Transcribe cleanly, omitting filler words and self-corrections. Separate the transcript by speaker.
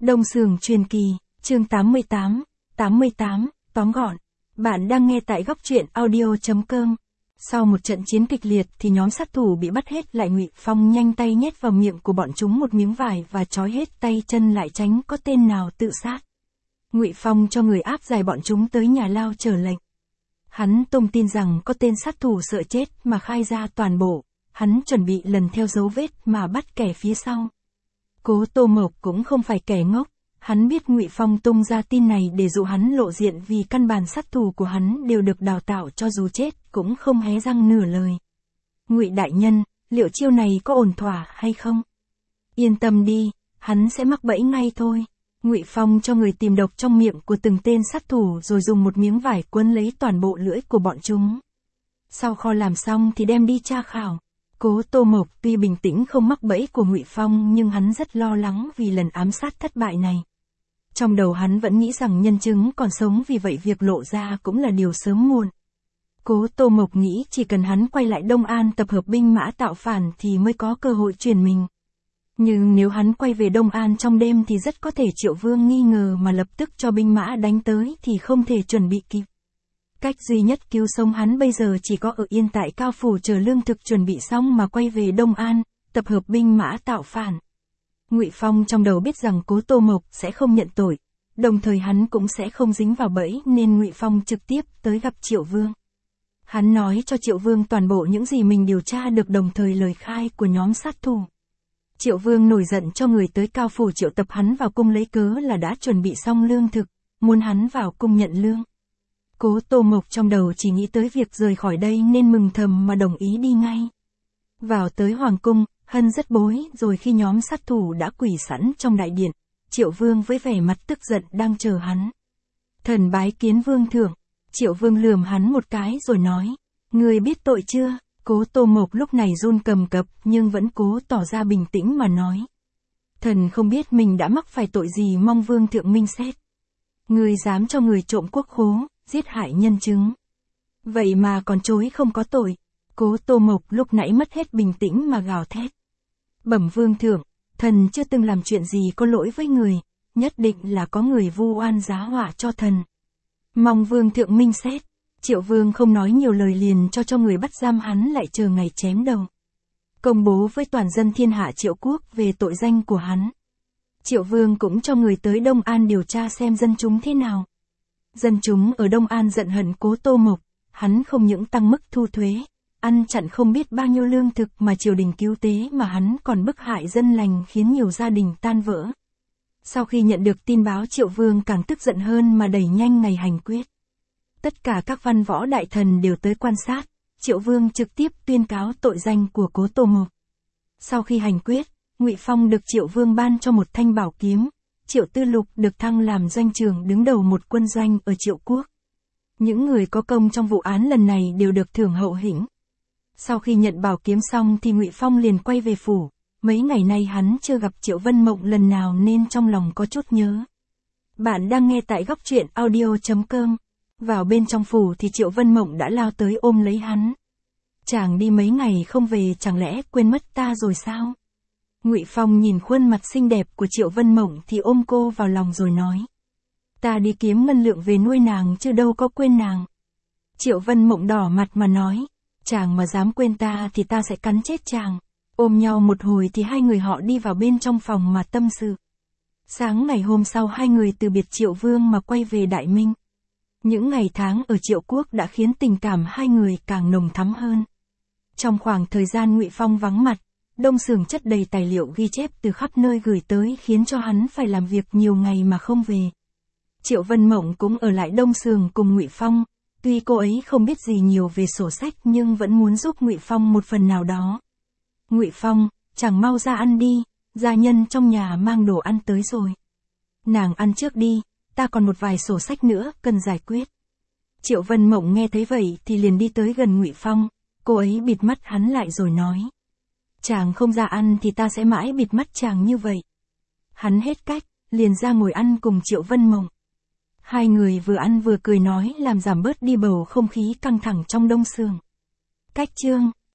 Speaker 1: Đông Sường truyền kỳ, chương 88, tóm gọn. Bạn đang nghe tại góc truyện audio.com. Sau một trận chiến kịch liệt thì nhóm sát thủ bị bắt hết lại. Ngụy Phong nhanh tay nhét vào miệng của bọn chúng một miếng vải và trói hết tay chân lại tránh có tên nào tự sát. Ngụy Phong cho người áp giải bọn chúng tới nhà lao chờ lệnh. Hắn tung tin rằng có tên sát thủ sợ chết mà khai ra toàn bộ, hắn chuẩn bị lần theo dấu vết mà bắt kẻ phía sau. Cố Tô Mộc cũng không phải kẻ ngốc, hắn biết Ngụy Phong tung ra tin này để dụ hắn lộ diện vì căn bản sát thủ của hắn đều được đào tạo cho dù chết cũng không hé răng nửa lời. Ngụy đại nhân, liệu chiêu này có ổn thỏa hay không? Yên tâm đi, hắn sẽ mắc bẫy ngay thôi. Ngụy Phong cho người tìm độc trong miệng của từng tên sát thủ rồi dùng một miếng vải quấn lấy toàn bộ lưỡi của bọn chúng. Sau kho làm xong thì đem đi tra khảo. Cố Tô Mộc tuy bình tĩnh không mắc bẫy của Ngụy Phong nhưng hắn rất lo lắng vì lần ám sát thất bại này. Trong đầu hắn vẫn nghĩ rằng nhân chứng còn sống, vì vậy việc lộ ra cũng là điều sớm muộn. Cố Tô Mộc nghĩ chỉ cần hắn quay lại Đông An tập hợp binh mã tạo phản thì mới có cơ hội chuyển mình. Nhưng nếu hắn quay về Đông An trong đêm thì rất có thể Triệu Vương nghi ngờ mà lập tức cho binh mã đánh tới thì không thể chuẩn bị kịp. Cách duy nhất cứu sống hắn bây giờ chỉ có ở yên tại Cao Phủ chờ lương thực chuẩn bị xong mà quay về Đông An, tập hợp binh mã tạo phản. Ngụy Phong trong đầu biết rằng Cố Tô Mộc sẽ không nhận tội, đồng thời hắn cũng sẽ không dính vào bẫy nên Ngụy Phong trực tiếp tới gặp Triệu Vương. Hắn nói cho Triệu Vương toàn bộ những gì mình điều tra được đồng thời lời khai của nhóm sát thủ. Triệu Vương nổi giận cho người tới Cao Phủ triệu tập hắn vào cung lấy cớ là đã chuẩn bị xong lương thực, muốn hắn vào cung nhận lương. Cố Tô Mộc trong đầu chỉ nghĩ tới việc rời khỏi đây nên mừng thầm mà đồng ý đi ngay. Vào tới Hoàng cung, Hân rất bối rồi khi nhóm sát thủ đã quỳ sẵn trong đại điện, Triệu Vương với vẻ mặt tức giận đang chờ hắn. Thần bái kiến Vương thượng. Triệu Vương lườm hắn một cái rồi nói, ngươi biết tội chưa? Cố Tô Mộc lúc này run cầm cập nhưng vẫn cố tỏ ra bình tĩnh mà nói. Thần không biết mình đã mắc phải tội gì, mong Vương thượng minh xét. Ngươi dám cho người trộm quốc khố, giết hại nhân chứng. Vậy mà còn chối không có tội. Cố Tô Mộc lúc nãy mất hết bình tĩnh mà gào thét. Bẩm Vương thượng, thần chưa từng làm chuyện gì có lỗi với người, nhất định là có người vu oan giá họa cho thần. Mong Vương thượng minh xét. Triệu Vương không nói nhiều lời liền cho người bắt giam hắn lại chờ ngày chém đầu. Công bố với toàn dân thiên hạ Triệu quốc về tội danh của hắn. Triệu Vương cũng cho người tới Đông An điều tra xem dân chúng thế nào. Dân chúng ở Đông An giận hận Cố Tô Mộc, hắn không những tăng mức thu thuế, ăn chặn không biết bao nhiêu lương thực mà triều đình cứu tế mà hắn còn bức hại dân lành khiến nhiều gia đình tan vỡ. Sau khi nhận được tin báo, Triệu Vương càng tức giận hơn mà đẩy nhanh ngày hành quyết. Tất cả các văn võ đại thần đều tới quan sát, Triệu Vương trực tiếp tuyên cáo tội danh của Cố Tô Mộc. Sau khi hành quyết, Ngụy Phong được Triệu Vương ban cho một thanh bảo kiếm, Triệu Tư Lục được thăng làm doanh trưởng đứng đầu một quân doanh ở Triệu quốc. Những người có công trong vụ án lần này đều được thưởng hậu hĩnh. Sau khi nhận bảo kiếm xong thì Ngụy Phong liền quay về phủ, mấy ngày nay hắn chưa gặp Triệu Vân Mộng lần nào nên trong lòng có chút nhớ. Bạn đang nghe tại góc truyện audio.com. Vào bên trong phủ thì Triệu Vân Mộng đã lao tới ôm lấy hắn. Chàng đi mấy ngày không về, chẳng lẽ quên mất ta rồi sao? Ngụy Phong nhìn khuôn mặt xinh đẹp của Triệu Vân Mộng thì ôm cô vào lòng rồi nói. Ta đi kiếm ngân lượng về nuôi nàng chứ đâu có quên nàng. Triệu Vân Mộng đỏ mặt mà nói. Chàng mà dám quên ta thì ta sẽ cắn chết chàng. Ôm nhau một hồi thì hai người họ đi vào bên trong phòng mà tâm sự. Sáng ngày hôm sau hai người từ biệt Triệu Vương mà quay về Đại Minh. Những ngày tháng ở Triệu quốc đã khiến tình cảm hai người càng nồng thắm hơn. Trong khoảng thời gian Ngụy Phong vắng mặt, Đông Sường chất đầy tài liệu ghi chép từ khắp nơi gửi tới khiến cho hắn phải làm việc nhiều ngày mà không về. Triệu Vân Mộng cũng ở lại Đông Sường cùng Ngụy Phong, tuy cô ấy không biết gì nhiều về sổ sách nhưng vẫn muốn giúp Ngụy Phong một phần nào đó. Ngụy Phong, chàng mau ra ăn đi, gia nhân trong nhà mang đồ ăn tới rồi. Nàng ăn trước đi, ta còn một vài sổ sách nữa cần giải quyết. Triệu Vân Mộng nghe thấy vậy thì liền đi tới gần Ngụy Phong, cô ấy bịt mắt hắn lại rồi nói. Chàng không ra ăn thì ta sẽ mãi bịt mắt chàng như vậy. Hắn hết cách, liền ra ngồi ăn cùng Triệu Vân Mộng. Hai người vừa ăn vừa cười nói làm giảm bớt đi bầu không khí căng thẳng trong Đông Sường. Cách chương